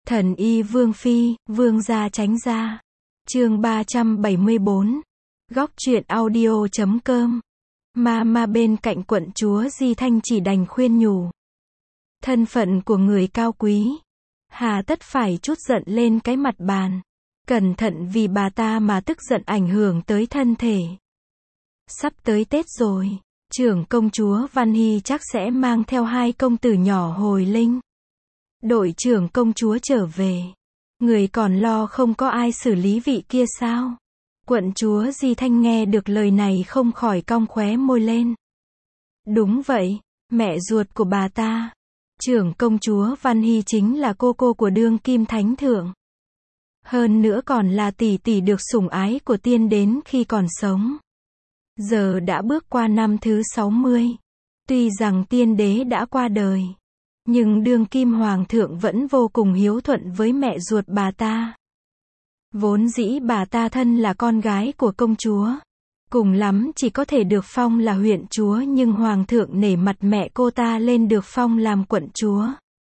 Thần y Vương Phi, Vương gia tránh gia. Chương 374. Góc truyện audio.com. Ma bên cạnh quận chúa Di Thanh chỉ đành khuyên nhủ. Thân phận của người cao quý, hà tất phải trút giận lên cái mặt bàn. Cẩn thận vì bà ta mà tức giận ảnh hưởng tới thân thể. Sắp tới Tết rồi, trưởng công chúa Văn Hy chắc sẽ mang theo 2 công tử nhỏ hồi linh. Đội trưởng công chúa trở về, người còn lo không có ai xử lý vị kia sao? Quận chúa Di Thanh nghe được lời này không khỏi cong khóe môi lên. Đúng vậy, mẹ ruột của bà ta, trưởng công chúa Văn Hy chính là cô của đương kim thánh thượng. Hơn nữa còn là tỷ tỷ được sủng ái của tiên đến khi còn sống. Giờ đã bước qua năm thứ 60. Tuy rằng tiên đế đã qua đời, nhưng đương kim hoàng thượng vẫn vô cùng hiếu thuận với mẹ ruột bà ta. Vốn dĩ bà ta thân là con gái của công chúa, cùng lắm chỉ có thể được phong là huyện chúa, nhưng hoàng thượng nể mặt mẹ cô ta lên được phong làm quận chúa.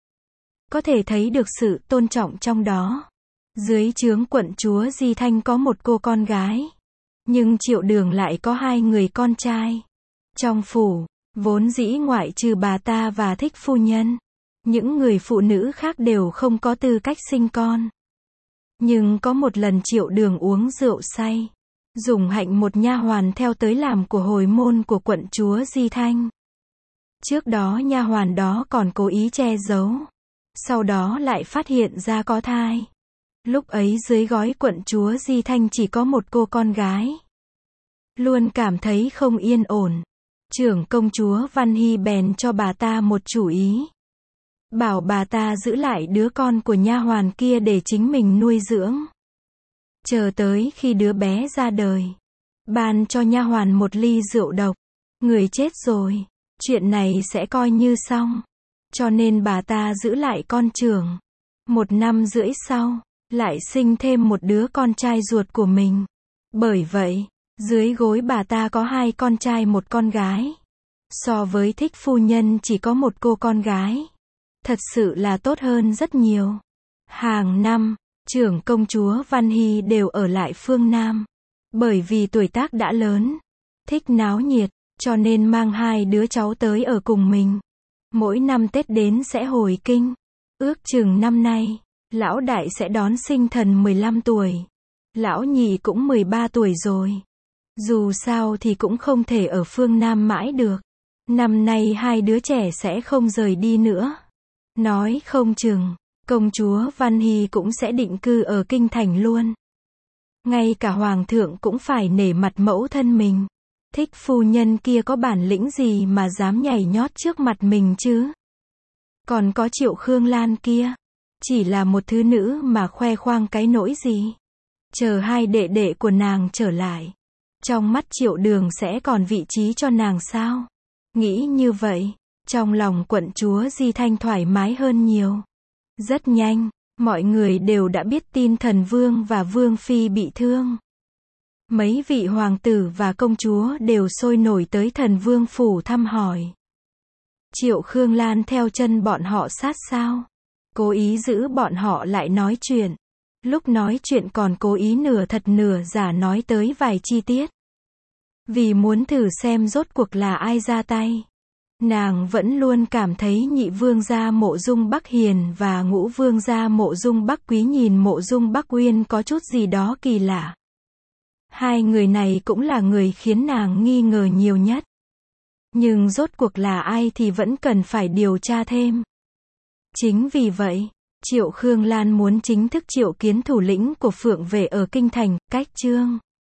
Có thể thấy được sự tôn trọng trong đó. Dưới trướng quận chúa Di Thanh có một cô con gái, nhưng Triệu Đường lại có 2 người con trai. Trong phủ, vốn dĩ ngoại trừ bà ta và Thích phu nhân, những người phụ nữ khác đều không có tư cách sinh con. Nhưng có một lần Triệu Đường uống rượu say, dùng hạnh một nha hoàn theo tới làm của hồi môn của quận chúa Di Thanh. Trước đó nha hoàn đó còn cố ý che giấu, sau đó lại phát hiện ra có thai. Lúc ấy dưới gói quận chúa Di Thanh chỉ có một cô con gái. Luôn cảm thấy không yên ổn, trưởng công chúa Văn Hy bèn cho bà ta một chủ ý. Bảo bà ta giữ lại đứa con của nha hoàn kia để chính mình nuôi dưỡng. Chờ tới khi đứa bé ra đời, ban cho nha hoàn một ly rượu độc. Người chết rồi, chuyện này sẽ coi như xong. Cho nên bà ta giữ lại con trưởng. 1 năm rưỡi sau, lại sinh thêm một đứa con trai ruột của mình. Bởi vậy, dưới gối bà ta có 2 con trai 1 con gái. So với Thích phu nhân chỉ có một cô con gái, thật sự là tốt hơn rất nhiều. Hàng năm, trưởng công chúa Văn Hy đều ở lại phương Nam. Bởi vì tuổi tác đã lớn, thích náo nhiệt, cho nên mang 2 đứa cháu tới ở cùng mình. Mỗi năm Tết đến sẽ hồi kinh. Ước chừng năm nay, lão đại sẽ đón sinh thần 15 tuổi. Lão nhị cũng 13 tuổi rồi. Dù sao thì cũng không thể ở phương Nam mãi được. Năm nay 2 đứa trẻ sẽ không rời đi nữa. Nói không chừng, công chúa Văn Hy cũng sẽ định cư ở kinh thành luôn. Ngay cả hoàng thượng cũng phải nể mặt mẫu thân mình. Thích phu nhân kia có bản lĩnh gì mà dám nhảy nhót trước mặt mình chứ? Còn có Triệu Khương Lan kia, chỉ là một thứ nữ mà khoe khoang cái nỗi gì? Chờ 2 đệ đệ của nàng trở lại, trong mắt Triệu Đường sẽ còn vị trí cho nàng sao? Nghĩ như vậy, trong lòng quận chúa Di Thanh thoải mái hơn nhiều. Rất nhanh, mọi người đều đã biết tin thần vương và vương phi bị thương. Mấy vị hoàng tử và công chúa đều sôi nổi tới thần vương phủ thăm hỏi. Triệu Khương Lan theo chân bọn họ sát sao? Cố ý giữ bọn họ lại nói chuyện. Lúc nói chuyện còn cố ý nửa thật nửa giả nói tới vài chi tiết. Vì muốn thử xem rốt cuộc là ai ra tay. Nàng vẫn luôn cảm thấy nhị vương gia Mộ Dung Bắc Hiền và ngũ vương gia Mộ Dung Bắc Quý nhìn Mộ Dung Bắc Uyên có chút gì đó kỳ lạ. 2 người này cũng là người khiến nàng nghi ngờ nhiều nhất. Nhưng rốt cuộc là ai thì vẫn cần phải điều tra thêm. Chính vì vậy, Triệu Khương Lan muốn chính thức triệu kiến thủ lĩnh của Phượng Vệ ở kinh thành, Cách Trương.